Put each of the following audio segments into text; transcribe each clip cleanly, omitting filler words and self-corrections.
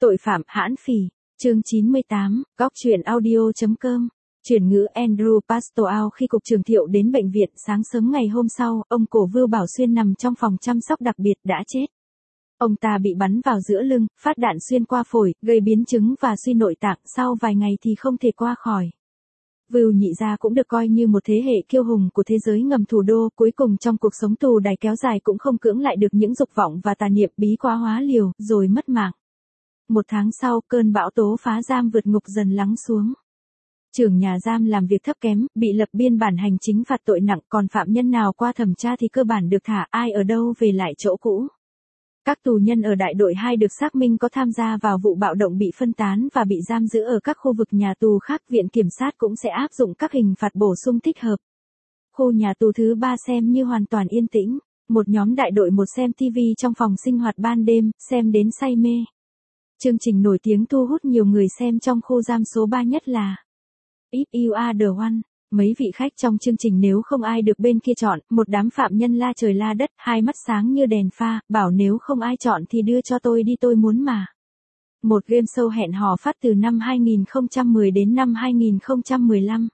Tội phạm hãn phỉ, chương 98, góc truyện audio.com. Chuyển ngữ Andrew Pastoral. Khi cục trưởng Thiệu đến bệnh viện sáng sớm ngày hôm sau, ông cổ Vưu Bảo Xuyên nằm trong phòng chăm sóc đặc biệt đã chết. Ông ta bị bắn vào giữa lưng, phát đạn xuyên qua phổi, gây biến chứng và suy nội tạng, sau vài ngày thì không thể qua khỏi. Vưu Nhị Gia cũng được coi như một thế hệ kiêu hùng của thế giới ngầm thủ đô, cuối cùng trong cuộc sống tù đày kéo dài cũng không cưỡng lại được những dục vọng và tà niệm bí quá hóa liều, rồi mất mạng. Một tháng sau, cơn bão tố phá giam vượt ngục dần lắng xuống. Trưởng nhà giam làm việc thấp kém, bị lập biên bản hành chính phạt tội nặng, còn phạm nhân nào qua thẩm tra thì cơ bản được thả, ai ở đâu về lại chỗ cũ. Các tù nhân ở đại đội 2 được xác minh có tham gia vào vụ bạo động bị phân tán và bị giam giữ ở các khu vực nhà tù khác, viện kiểm sát cũng sẽ áp dụng các hình phạt bổ sung thích hợp. Khu nhà tù thứ 3 xem như hoàn toàn yên tĩnh, một nhóm đại đội 1 xem TV trong phòng sinh hoạt ban đêm, xem đến say mê. Chương trình nổi tiếng thu hút nhiều người xem trong khu giam số 3 nhất là If You Are The One. Mấy vị khách trong chương trình nếu không ai được bên kia chọn, một đám phạm nhân la trời la đất, hai mắt sáng như đèn pha, bảo nếu không ai chọn thì đưa cho tôi đi, tôi muốn mà. Một game show hẹn hò phát từ năm 2010 đến năm 2015.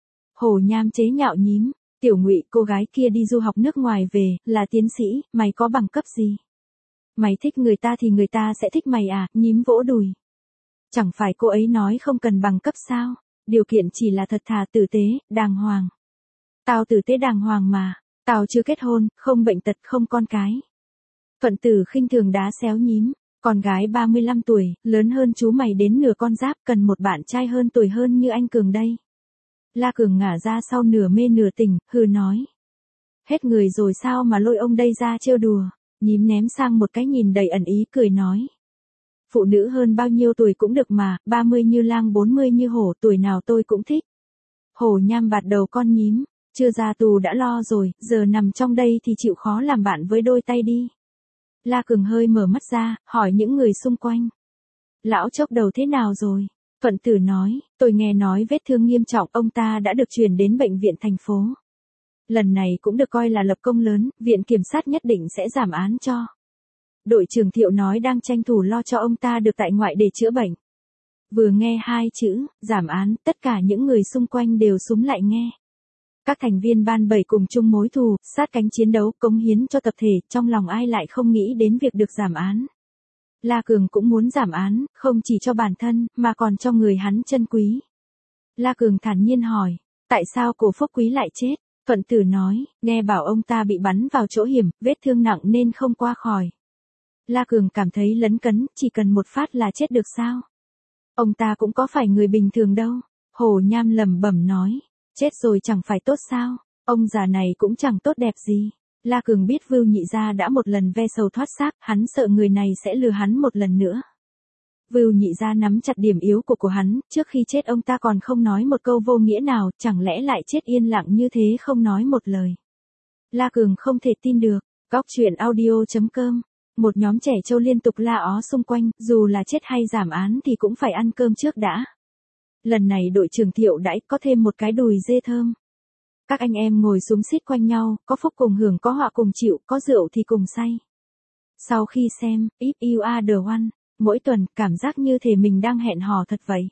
Hồ Nham chế nhạo nhím, Tiểu Ngụy, cô gái kia đi du học nước ngoài về, là tiến sĩ, mày có bằng cấp gì? Mày thích người ta thì người ta sẽ thích mày à? Nhím vỗ đùi. Chẳng phải cô ấy nói không cần bằng cấp sao? Điều kiện chỉ là thật thà, tử tế, đàng hoàng. Tao tử tế đàng hoàng mà. Tao chưa kết hôn, không bệnh tật, không con cái. Thuận Tử khinh thường đá xéo nhím. Con gái 35 tuổi, lớn hơn chú mày đến nửa con giáp, cần một bạn trai hơn tuổi hơn như anh Cường đây. La Cường ngả ra sau nửa mê nửa tỉnh, hừ nói. Hết người rồi sao mà lôi ông đây ra trêu đùa. Nhím ném sang một cái nhìn đầy ẩn ý, cười nói. Phụ nữ hơn bao nhiêu tuổi cũng được mà, 30 như lang 40 như hổ, tuổi nào tôi cũng thích. Hổ Nham bạt đầu con nhím, chưa ra tù đã lo rồi, giờ nằm trong đây thì chịu khó làm bạn với đôi tay đi. La Cường hơi mở mắt ra, hỏi những người xung quanh. Lão chốc đầu thế nào rồi? Thuận Tử nói, tôi nghe nói vết thương nghiêm trọng, ông ta đã được chuyển đến bệnh viện thành phố. Lần này cũng được coi là lập công lớn, viện kiểm sát nhất định sẽ giảm án cho. Đội trưởng Thiệu nói đang tranh thủ lo cho ông ta được tại ngoại để chữa bệnh. Vừa nghe hai chữ, giảm án, tất cả những người xung quanh đều súng lại nghe. Các thành viên ban 7 cùng chung mối thù, sát cánh chiến đấu, cống hiến cho tập thể, trong lòng ai lại không nghĩ đến việc được giảm án. La Cường cũng muốn giảm án, không chỉ cho bản thân, mà còn cho người hắn chân quý. La Cường thản nhiên hỏi, tại sao Cổ Phúc Quý lại chết? Thuận Tử nói, nghe bảo ông ta bị bắn vào chỗ hiểm, vết thương nặng nên không qua khỏi. La Cường cảm thấy lấn cấn, chỉ cần một phát là chết được sao? Ông ta cũng có phải người bình thường đâu. Hồ Nham lẩm bẩm nói, chết rồi chẳng phải tốt sao? Ông già này cũng chẳng tốt đẹp gì. La Cường biết Vưu Nhị Gia đã một lần ve sầu thoát xác, hắn sợ người này sẽ lừa hắn một lần nữa. Vưu Nhị Gia nắm chặt điểm yếu của hắn, trước khi chết ông ta còn không nói một câu vô nghĩa nào, chẳng lẽ lại chết yên lặng như thế không nói một lời. La Cường không thể tin được. Góc truyện audio.com. Một nhóm trẻ trâu liên tục la ó xung quanh, dù là chết hay giảm án thì cũng phải ăn cơm trước đã. Lần này đội trưởng Thiệu đãi có thêm một cái đùi dê thơm. Các anh em ngồi xúm xít quanh nhau, có phúc cùng hưởng, có họa cùng chịu, có rượu thì cùng say. Sau khi xem If You Are The One, mỗi tuần cảm giác như thể mình đang hẹn hò thật vậy.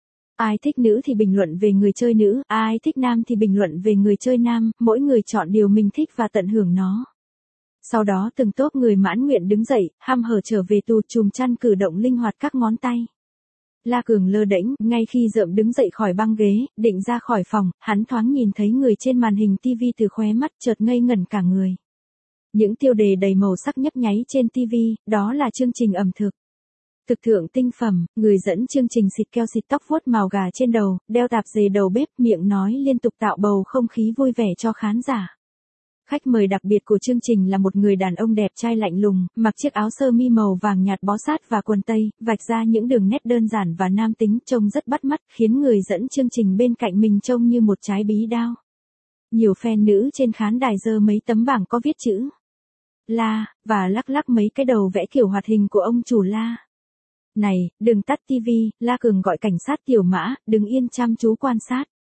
Ai thích nữ thì bình luận về người chơi nữ, ai thích nam thì bình luận về người chơi nam, mỗi người chọn điều mình thích và tận hưởng nó. Sau đó từng tốp người mãn nguyện đứng dậy, hăm hở trở về tù, chùm chăn cử động linh hoạt các ngón tay. La Cường lơ đễnh, ngay khi rợm đứng dậy khỏi băng ghế, định ra khỏi phòng, hắn thoáng nhìn thấy người trên màn hình TV từ khóe mắt, chợt ngây ngẩn cả người. Những tiêu đề đầy màu sắc nhấp nháy trên TV, đó là chương trình ẩm thực. Thực thượng tinh phẩm, người dẫn chương trình xịt keo xịt tóc vuốt màu gà trên đầu, đeo tạp dề đầu bếp, miệng nói liên tục tạo bầu không khí vui vẻ cho khán giả. Khách mời đặc biệt của chương trình là một người đàn ông đẹp trai lạnh lùng, mặc chiếc áo sơ mi màu vàng nhạt bó sát và quần tây, vạch ra những đường nét đơn giản và nam tính, trông rất bắt mắt, khiến người dẫn chương trình bên cạnh mình trông như một trái bí đao. Nhiều fan nữ trên khán đài giơ mấy tấm bảng có viết chữ La, và lắc lắc mấy cái đầu vẽ kiểu hoạt hình của ông chủ La. Này, đừng tắt TV, La Cường gọi cảnh sát Tiểu Mã, đứng yên chăm chú quan sát.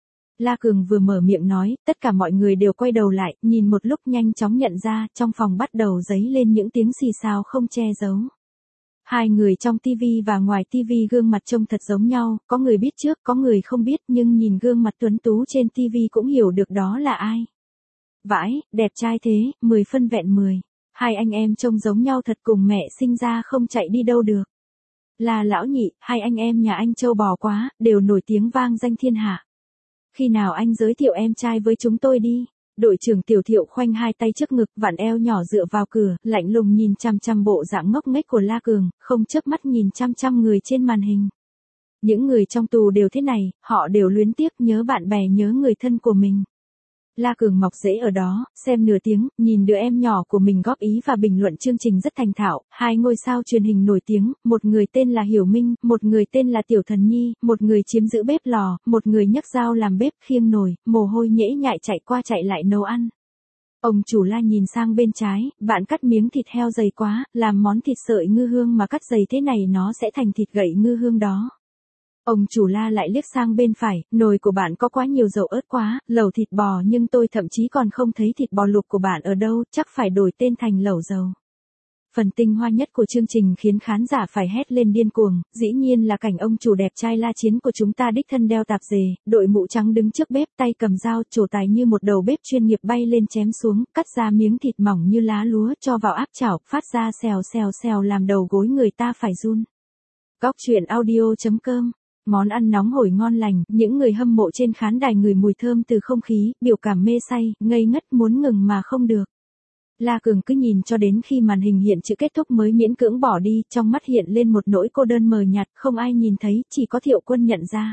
La Cường vừa mở miệng nói, tất cả mọi người đều quay đầu lại, nhìn một lúc nhanh chóng nhận ra, trong phòng bắt đầu dấy lên những tiếng xì xào không che giấu. Hai người trong tivi và ngoài tivi gương mặt trông thật giống nhau, có người biết trước, có người không biết, nhưng nhìn gương mặt tuấn tú trên tivi cũng hiểu được đó là ai. Vãi, đẹp trai thế, 10 phân vẹn 10. Hai anh em trông giống nhau thật, cùng mẹ sinh ra không chạy đi đâu được. Là lão nhị, hai anh em nhà anh trâu bò quá, đều nổi tiếng vang danh thiên hạ. Khi nào anh giới thiệu em trai với chúng tôi đi. Đội trưởng Tiểu Thiệu khoanh hai tay trước ngực, vặn eo nhỏ dựa vào cửa, lạnh lùng nhìn chăm chăm bộ dạng ngốc nghếch của La Cường, không chớp mắt nhìn chăm chăm người trên màn hình. Những người trong tù đều thế này, họ đều luyến tiếc, nhớ bạn bè, nhớ người thân của mình. La Cường mọc rễ ở đó, xem nửa tiếng, nhìn đứa em nhỏ của mình góp ý và bình luận chương trình rất thành thạo. Hai ngôi sao truyền hình nổi tiếng, một người tên là Hiểu Minh, một người tên là Tiểu Thần Nhi, một người chiếm giữ bếp lò, một người nhấc dao làm bếp, khiêng nồi, mồ hôi nhễ nhại chạy qua chạy lại nấu ăn. Ông chủ La nhìn sang bên trái, bạn cắt miếng thịt heo dày quá, làm món thịt sợi ngư hương mà cắt dày thế này nó sẽ thành thịt gậy ngư hương đó. Ông chủ La lại liếc sang bên phải, nồi của bạn có quá nhiều dầu ớt quá, lẩu thịt bò, nhưng tôi thậm chí còn không thấy thịt bò luộc của bạn ở đâu, chắc phải đổi tên thành lẩu dầu. Phần tinh hoa nhất của chương trình khiến khán giả phải hét lên điên cuồng, dĩ nhiên là cảnh ông chủ đẹp trai La Chiến của chúng ta đích thân đeo tạp dề, đội mũ trắng đứng trước bếp, tay cầm dao, trổ tài như một đầu bếp chuyên nghiệp bay lên chém xuống, cắt ra miếng thịt mỏng như lá lúa, cho vào áp chảo, phát ra xèo xèo xèo làm đầu gối người ta phải run. Góc truyện audio.com. Món ăn nóng hổi ngon lành, những người hâm mộ trên khán đài ngửi mùi thơm từ không khí, biểu cảm mê say, ngây ngất muốn ngừng mà không được. La Cường cứ nhìn cho đến khi màn hình hiện chữ kết thúc mới miễn cưỡng bỏ đi, trong mắt hiện lên một nỗi cô đơn mờ nhạt, không ai nhìn thấy, chỉ có Thiệu Quân nhận ra.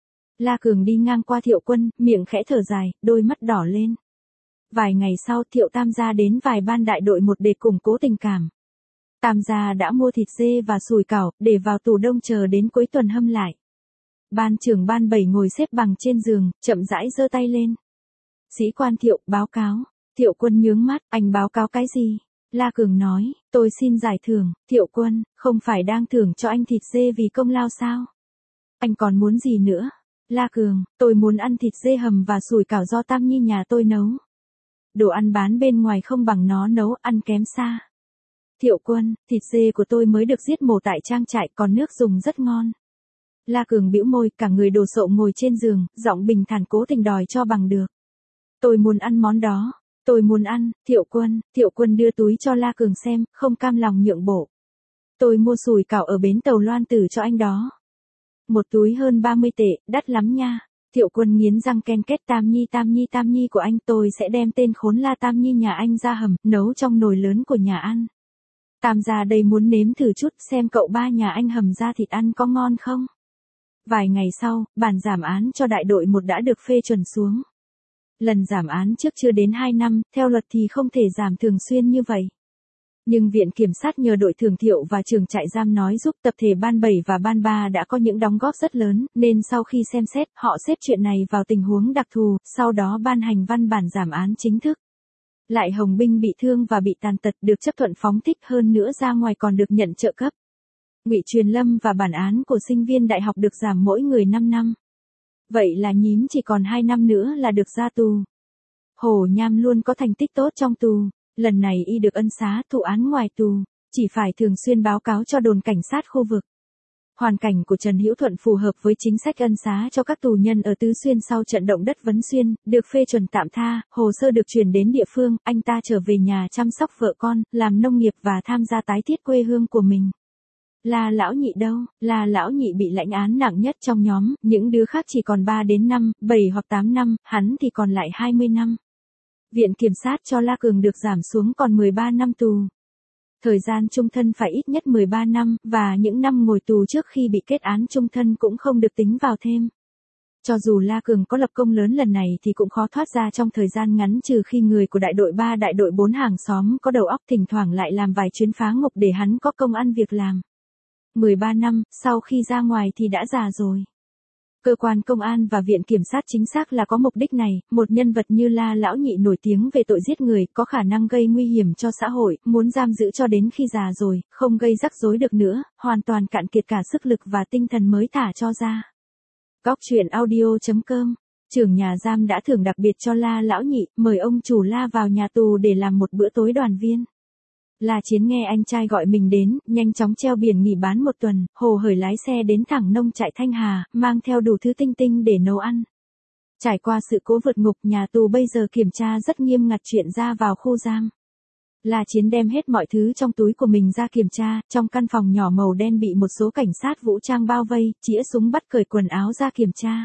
La Cường đi ngang qua Thiệu Quân, miệng khẽ thở dài, đôi mắt đỏ lên. Vài ngày sau, Thiệu Tam gia đến vài ban đại đội một để củng cố tình cảm. Tam gia đã mua thịt dê và sủi cảo, để vào tủ đông chờ đến cuối tuần hâm lại. Ban trưởng ban 7 ngồi xếp bằng trên giường, chậm rãi giơ tay lên. Sĩ quan Thiệu, báo cáo. Thiệu Quân nhướng mắt, anh báo cáo cái gì? La Cường nói, tôi xin giải thưởng. Thiệu Quân, không phải đang thưởng cho anh thịt dê vì công lao sao? Anh còn muốn gì nữa? La Cường, tôi muốn ăn thịt dê hầm và sủi cảo do Tam Nhi nhà tôi nấu. Đồ ăn bán bên ngoài không bằng nó nấu, ăn kém xa. Thiệu Quân, thịt dê của tôi mới được giết mổ tại trang trại, còn nước dùng rất ngon. La Cường bĩu môi, cả người đồ sộ ngồi trên giường, giọng bình thản cố tình đòi cho bằng được. Tôi muốn ăn món đó. Tôi muốn ăn. Thiệu Quân đưa túi cho La Cường xem, không cam lòng nhượng bộ. Tôi mua sủi cảo ở bến tàu Loan Tử cho anh đó. Một túi hơn 30 tệ, đắt lắm nha. Thiệu Quân nghiến răng ken két, Tam Nhi của anh, tôi sẽ đem tên khốn La Tam Nhi nhà anh ra hầm, nấu trong nồi lớn của nhà ăn. Tam gia đây muốn nếm thử chút xem cậu ba nhà anh hầm ra thịt ăn có ngon không. Vài ngày sau, bản giảm án cho đại đội 1 đã được phê chuẩn xuống. Lần giảm án trước chưa đến 2 năm, theo luật thì không thể giảm thường xuyên như vậy. Nhưng Viện Kiểm sát nhờ đội trưởng Thiệu và trưởng trại giam nói giúp, tập thể ban 7 và ban 3 đã có những đóng góp rất lớn, nên sau khi xem xét, họ xếp chuyện này vào tình huống đặc thù, sau đó ban hành văn bản giảm án chính thức. Lại Hồng Binh bị thương và bị tàn tật được chấp thuận phóng thích, hơn nữa ra ngoài còn được nhận trợ cấp. Ngụy Truyền Lâm và bản án của sinh viên đại học được giảm mỗi người 5 năm. Vậy là nhím chỉ còn 2 năm nữa là được ra tù. Hồ Nham luôn có thành tích tốt trong tù, lần này y được ân xá, thụ án ngoài tù, chỉ phải thường xuyên báo cáo cho đồn cảnh sát khu vực. Hoàn cảnh của Trần Hữu Thuận phù hợp với chính sách ân xá cho các tù nhân ở Tứ Xuyên sau trận động đất Vấn Xuyên, được phê chuẩn tạm tha, hồ sơ được chuyển đến địa phương, anh ta trở về nhà chăm sóc vợ con, làm nông nghiệp và tham gia tái thiết quê hương của mình. La Lão Nhị đâu? La Lão Nhị bị lãnh án nặng nhất trong nhóm, những đứa khác chỉ còn 3 đến 5, 7 hoặc 8 năm, hắn thì còn lại 20 năm. Viện Kiểm sát cho La Cường được giảm xuống còn 13 năm tù. Thời gian chung thân phải ít nhất 13 năm, và những năm ngồi tù trước khi bị kết án chung thân cũng không được tính vào thêm. Cho dù La Cường có lập công lớn lần này thì cũng khó thoát ra trong thời gian ngắn, trừ khi người của đại đội 3 đại đội 4 hàng xóm có đầu óc thỉnh thoảng lại làm vài chuyến phá ngục để hắn có công ăn việc làm. 13 năm, sau khi ra ngoài thì đã già rồi. Cơ quan công an và viện kiểm sát chính xác là có mục đích này, một nhân vật như La Lão Nhị nổi tiếng về tội giết người, có khả năng gây nguy hiểm cho xã hội, muốn giam giữ cho đến khi già rồi, không gây rắc rối được nữa, hoàn toàn cạn kiệt cả sức lực và tinh thần mới thả cho ra. Góc truyện audio.com. Trưởng nhà giam đã thưởng đặc biệt cho La Lão Nhị, mời ông chủ La vào nhà tù để làm một bữa tối đoàn viên. La Chiến nghe anh trai gọi mình đến, nhanh chóng treo biển nghỉ bán một tuần, hồ hởi lái xe đến thẳng nông trại Thanh Hà, mang theo đủ thứ tinh tinh để nấu ăn. Trải qua sự cố vượt ngục, nhà tù bây giờ kiểm tra rất nghiêm ngặt chuyện ra vào khu giam. La Chiến đem hết mọi thứ trong túi của mình ra kiểm tra, trong căn phòng nhỏ màu đen bị một số cảnh sát vũ trang bao vây, chĩa súng bắt cởi quần áo ra kiểm tra.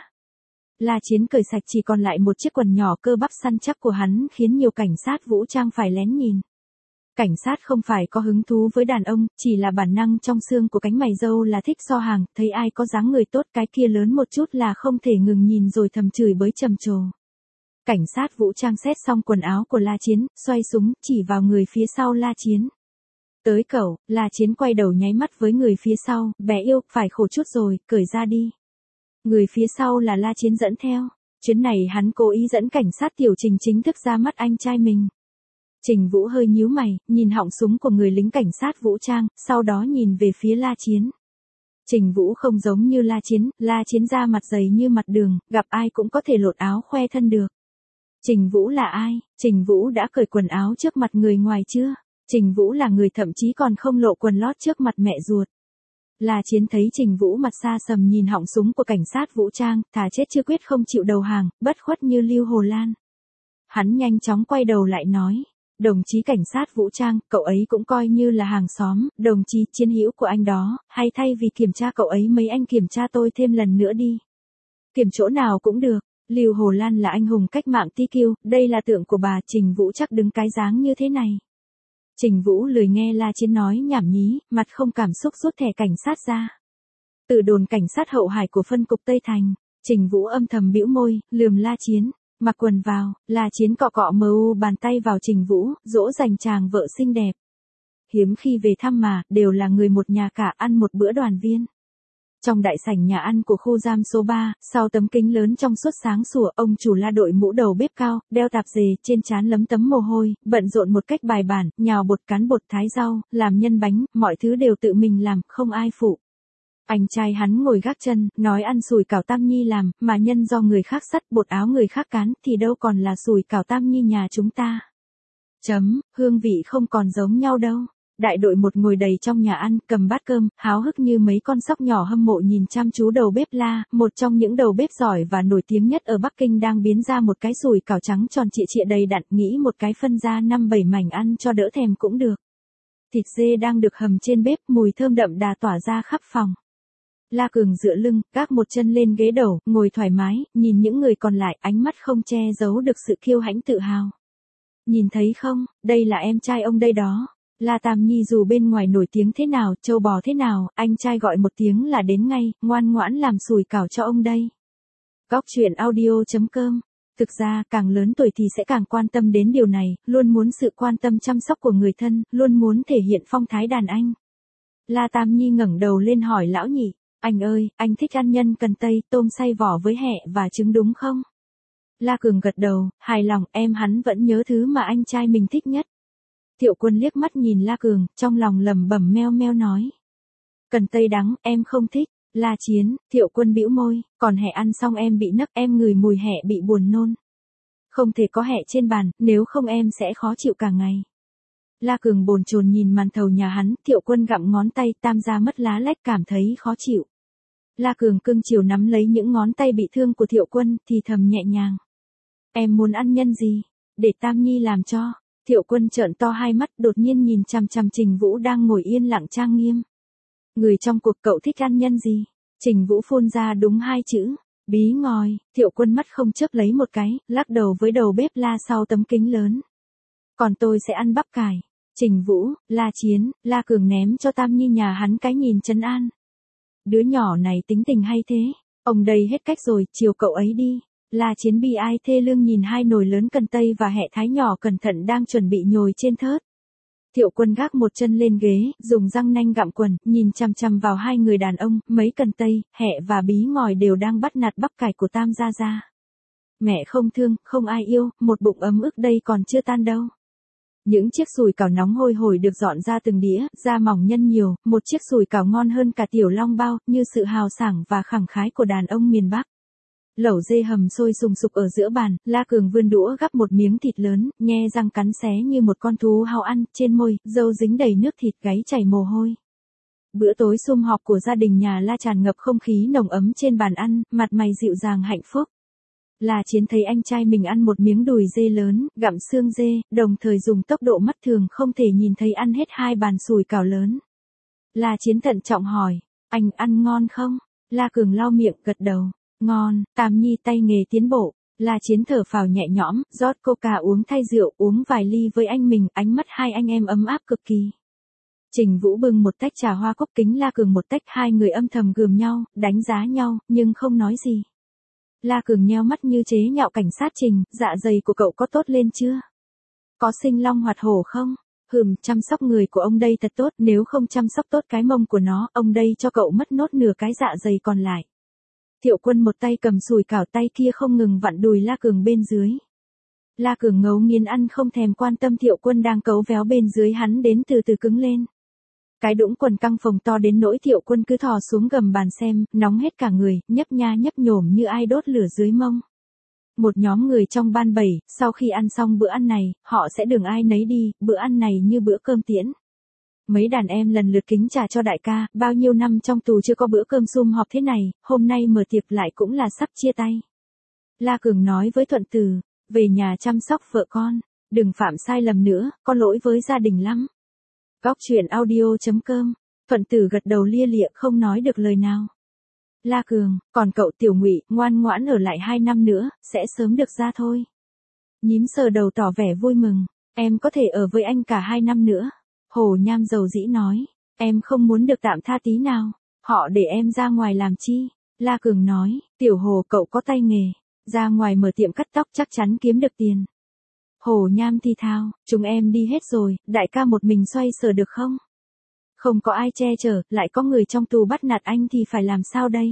La Chiến cởi sạch chỉ còn lại một chiếc quần nhỏ cơ bắp săn chắc của hắn khiến nhiều cảnh sát vũ trang phải lén nhìn. Cảnh sát không phải có hứng thú với đàn ông, chỉ là bản năng trong xương của cánh mày râu là thích so hàng, thấy ai có dáng người tốt cái kia lớn một chút là không thể ngừng nhìn rồi thầm chửi bới trầm trồ. Cảnh sát vũ trang xét xong quần áo của La Chiến, xoay súng, chỉ vào người phía sau La Chiến. Tới cậu, La Chiến quay đầu nháy mắt với người phía sau, bé yêu, phải khổ chút rồi, cởi ra đi. Người phía sau là La Chiến dẫn theo. Chuyến này hắn cố ý dẫn cảnh sát Tiểu Trình chính thức ra mắt anh trai mình. Trình Vũ hơi nhíu mày, nhìn họng súng của người lính cảnh sát vũ trang, sau đó nhìn về phía La Chiến. Trình Vũ không giống như La Chiến da mặt dày như mặt đường, gặp ai cũng có thể lột áo khoe thân được. Trình Vũ là ai? Trình Vũ đã cởi quần áo trước mặt người ngoài chưa? Trình Vũ là người thậm chí còn không lộ quần lót trước mặt mẹ ruột. La Chiến thấy Trình Vũ mặt xa sầm nhìn họng súng của cảnh sát vũ trang, thà chết chưa quyết không chịu đầu hàng, bất khuất như Lưu Hồ Lan. Hắn nhanh chóng quay đầu lại nói. Đồng chí cảnh sát vũ trang, cậu ấy cũng coi như là hàng xóm, đồng chí chiến hữu của anh đó, hay thay vì kiểm tra cậu ấy mấy anh kiểm tra tôi thêm lần nữa đi. Kiểm chỗ nào cũng được, Lưu Hồ Lan là anh hùng cách mạng TQ, đây là tượng của bà, Trình Vũ chắc đứng cái dáng như thế này. Trình Vũ lười nghe La Chiến nói nhảm nhí, mặt không cảm xúc rút thẻ cảnh sát ra. Từ đồn cảnh sát hậu hải của phân cục Tây Thành, Trình Vũ âm thầm bĩu môi, lườm La Chiến. Mặc quần vào, La Chiến cọ cọ bàn tay vào Trình Vũ, dỗ dành chàng vợ xinh đẹp. Hiếm khi về thăm mà, đều là người một nhà cả ăn một bữa đoàn viên. Trong đại sảnh nhà ăn của khu giam số 3, sau tấm kính lớn trong suốt sáng sủa, ông chủ La đội mũ đầu bếp cao, đeo tạp dề, trên trán lấm tấm mồ hôi, bận rộn một cách bài bản, nhào bột cán bột thái rau, làm nhân bánh, mọi thứ đều tự mình làm, không ai phụ. Anh trai hắn ngồi gác chân, nói ăn sủi cảo Tam Nhi làm, mà nhân do người khác sắt, bột áo người khác cán, thì đâu còn là sủi cảo Tam Nhi nhà chúng ta. Hương vị không còn giống nhau đâu. Đại đội một ngồi đầy trong nhà ăn, cầm bát cơm, háo hức như mấy con sóc nhỏ hâm mộ nhìn chăm chú đầu bếp La, một trong những đầu bếp giỏi và nổi tiếng nhất ở Bắc Kinh đang biến ra một cái sủi cảo trắng tròn trịa đầy đặn, nghĩ một cái phân ra 5-7 mảnh ăn cho đỡ thèm cũng được. Thịt dê đang được hầm trên bếp, mùi thơm đậm đà tỏa ra khắp phòng. La Cường dựa lưng, gác một chân lên ghế đầu, ngồi thoải mái, nhìn những người còn lại, ánh mắt không che giấu được sự kiêu hãnh tự hào. Nhìn thấy không, đây là em trai ông đây đó. La Tam Nhi dù bên ngoài nổi tiếng thế nào, trâu bò thế nào, anh trai gọi một tiếng là đến ngay, ngoan ngoãn làm sủi cảo cho ông đây. Góc truyện audio.com. Thực ra, càng lớn tuổi thì sẽ càng quan tâm đến điều này, luôn muốn sự quan tâm chăm sóc của người thân, luôn muốn thể hiện phong thái đàn anh. La Tam Nhi ngẩng đầu lên hỏi lão nhị, anh ơi, anh thích ăn nhân cần tây, tôm xay vỏ với hẹ và trứng đúng không? La Cường gật đầu, hài lòng, em hắn vẫn nhớ thứ mà anh trai mình thích nhất. Thiệu Quân liếc mắt nhìn La Cường, trong lòng lẩm bẩm meo meo nói. Cần tây đắng, em không thích. La Chiến, Thiệu Quân bĩu môi, còn hẹ ăn xong em bị nấc, em ngửi mùi hẹ bị buồn nôn. Không thể có hẹ trên bàn, nếu không em sẽ khó chịu cả ngày. La Cường bồn chồn nhìn màn thầu nhà hắn, Thiệu Quân gặm ngón tay, tam gia mất lá lách cảm thấy khó chịu. La Cường cưng chiều nắm lấy những ngón tay bị thương của Thiệu Quân, thì thầm nhẹ nhàng. Em muốn ăn nhân gì? Để Tam Nhi làm cho. Thiệu Quân trợn to hai mắt, đột nhiên nhìn chằm chằm Trình Vũ đang ngồi yên lặng trang nghiêm. Người trong cuộc cậu thích ăn nhân gì? Trình Vũ phun ra đúng 2 chữ. Bí ngòi. Thiệu Quân mắt không chớp lấy một cái, lắc đầu với đầu bếp La sau tấm kính lớn. Còn tôi sẽ ăn bắp cải. Trình Vũ, La Chiến, La Cường ném cho Tam Nhi nhà hắn cái nhìn trấn an. Đứa nhỏ này tính tình hay thế, ông đây hết cách rồi, chiều cậu ấy đi. La Chiến bi ai thê lương nhìn 2 nồi lớn cần tây và hẹ thái nhỏ cẩn thận đang chuẩn bị nhồi trên thớt. Thiệu Quân gác một chân lên ghế, dùng răng nanh gặm quần, nhìn chằm chằm vào 2 người đàn ông, mấy cần tây, hẹ và bí ngòi đều đang bắt nạt bắp cải của Tam gia gia. Mẹ không thương, không ai yêu, một bụng ấm ức đây còn chưa tan đâu. Những chiếc sủi cảo nóng hôi hổi được dọn ra từng đĩa, da mỏng nhân nhiều, một chiếc sủi cảo ngon hơn cả tiểu long bao, như sự hào sảng và khẳng khái của đàn ông miền Bắc. Lẩu dê hầm sôi sùng sục ở giữa bàn, La Cường vươn đũa gắp một miếng thịt lớn, nhe răng cắn xé như một con thú hao ăn, trên môi, râu dính đầy nước thịt, gáy chảy mồ hôi. Bữa tối sum họp của gia đình nhà La tràn ngập không khí nồng ấm trên bàn ăn, mặt mày dịu dàng hạnh phúc. La Chiến thấy anh trai mình ăn một miếng đùi dê lớn, gặm xương dê, đồng thời dùng tốc độ mắt thường không thể nhìn thấy ăn hết 2 bàn sùi cảo lớn. La Chiến thận trọng hỏi, anh ăn ngon không? La Cường lau miệng gật đầu, ngon, Tam Nhi tay nghề tiến bộ. La Chiến thở phào nhẹ nhõm, rót coca uống thay rượu, uống vài ly với anh mình, ánh mắt hai anh em ấm áp cực kỳ. Trình Vũ bưng một tách trà hoa cúc, Kính La Cường một tách, hai người âm thầm gườm nhau, đánh giá nhau, nhưng không nói gì. La Cường nheo mắt như chế nhạo cảnh sát Trình, dạ dày của cậu có tốt lên chưa? Có sinh long hoạt hổ không? Chăm sóc người của ông đây thật tốt, nếu không chăm sóc tốt cái mông của nó, ông đây cho cậu mất nốt nửa cái dạ dày còn lại. Thiệu Quân một tay cầm sùi cảo, tay kia không ngừng vặn đùi La Cường bên dưới. La Cường ngấu nghiến ăn không thèm quan tâm Thiệu Quân đang cấu véo bên dưới hắn đến từ từ cứng lên. Cái đũng quần căng phồng to đến nỗi Thiệu Quân cứ thò xuống gầm bàn xem, nóng hết cả người, nhấp nha nhấp nhổm như ai đốt lửa dưới mông. Một nhóm người trong ban 7, sau khi ăn xong bữa ăn này, họ sẽ đường ai nấy đi, bữa ăn này như bữa cơm tiễn. Mấy đàn em lần lượt kính trà cho đại ca, bao nhiêu năm trong tù chưa có bữa cơm sum họp thế này, hôm nay mở tiệc lại cũng là sắp chia tay. La Cường nói với Thuận Tử, về nhà chăm sóc vợ con, đừng phạm sai lầm nữa, có lỗi với gia đình lắm. Góc truyện audio.com, Thuận Tử gật đầu lia lịa không nói được lời nào. La Cường, còn cậu Tiểu Ngụy, ngoan ngoãn ở lại 2 năm nữa, sẽ sớm được ra thôi. Nhím sờ đầu tỏ vẻ vui mừng, em có thể ở với anh cả 2 năm nữa. Hồ Nham dầu dĩ nói, em không muốn được tạm tha tí nào, họ để em ra ngoài làm chi? La Cường nói, Tiểu Hồ cậu có tay nghề, ra ngoài mở tiệm cắt tóc chắc chắn kiếm được tiền. Hồ Nham thì thào, chúng em đi hết rồi, đại ca một mình xoay sở được không? Không có ai che chở, lại có người trong tù bắt nạt anh thì phải làm sao đây?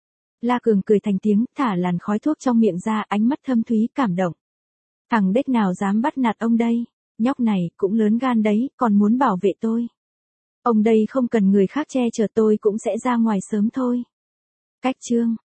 La Cường cười thành tiếng, thả làn khói thuốc trong miệng ra, ánh mắt thâm thúy cảm động. Thằng đếch nào dám bắt nạt ông đây? Nhóc này cũng lớn gan đấy, còn muốn bảo vệ tôi. Ông đây không cần người khác che chở, tôi cũng sẽ ra ngoài sớm thôi. Cách chương